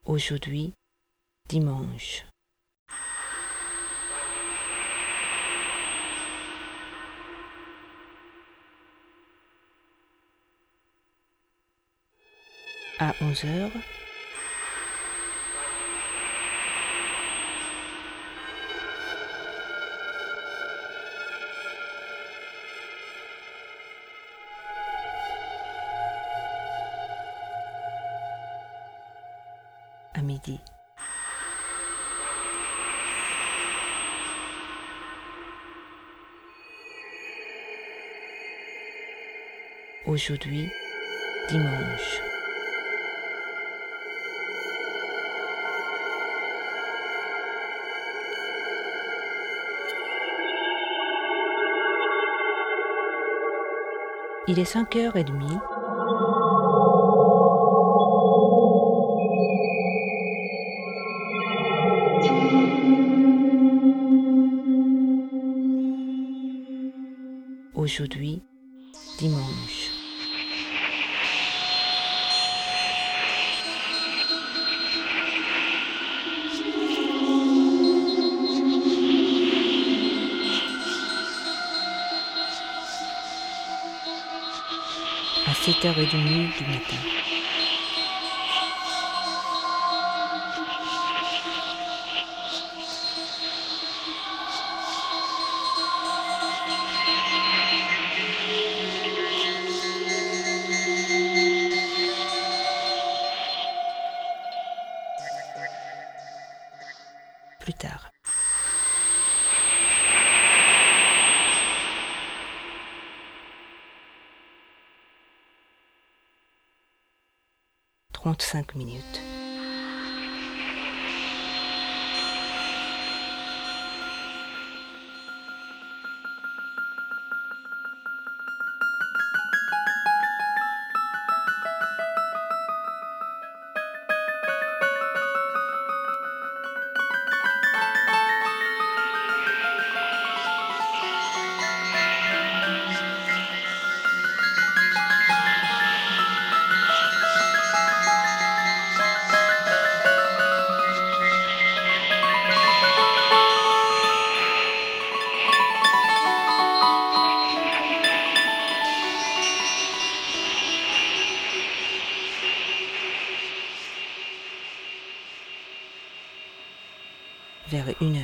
Aujourd'hui, dimanche. À 11h, à midi. Aujourd'hui, dimanche. Il est 5h30. Aujourd'hui, dimanche. À 7h30 du matin. Plus tard. « 35 minutes. Vers 1h.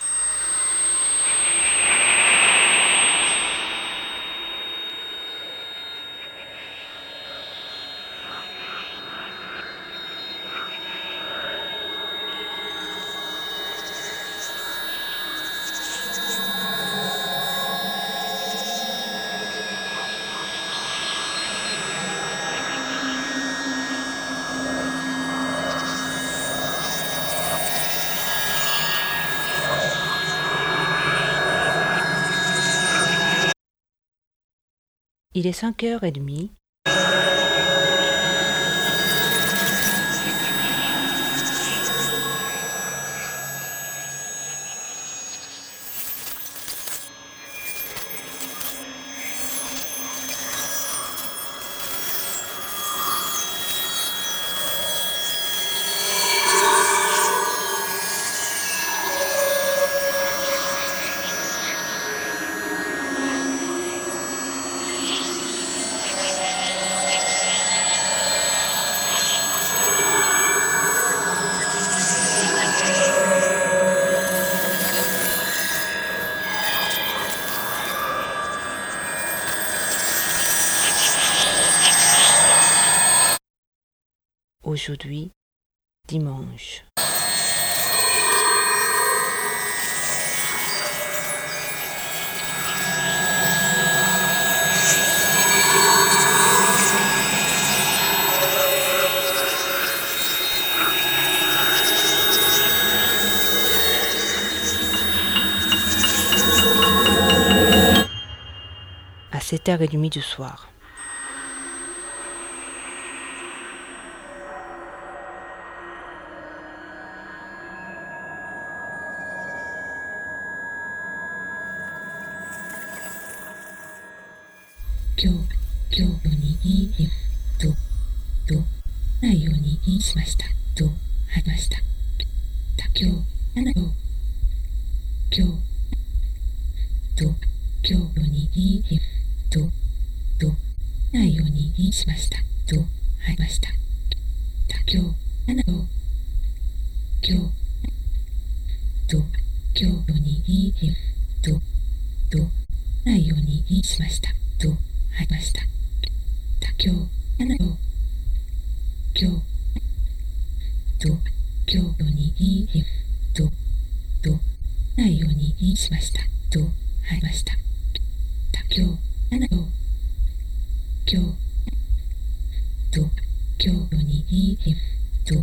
Il est 5h30. Aujourd'hui, dimanche. À 7h30 du soir. 入りました。妥協7秒。今日と今日にいいとないようにしましたと入りました。妥協7秒。今日と今日にいいとないようにしましたと入りました。妥協7秒。今日と今日にいいとないようにしましたと入りました。妥協7秒。今日と今日にいいと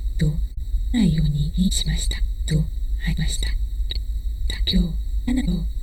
ないようにしましたと入りました。妥協7秒。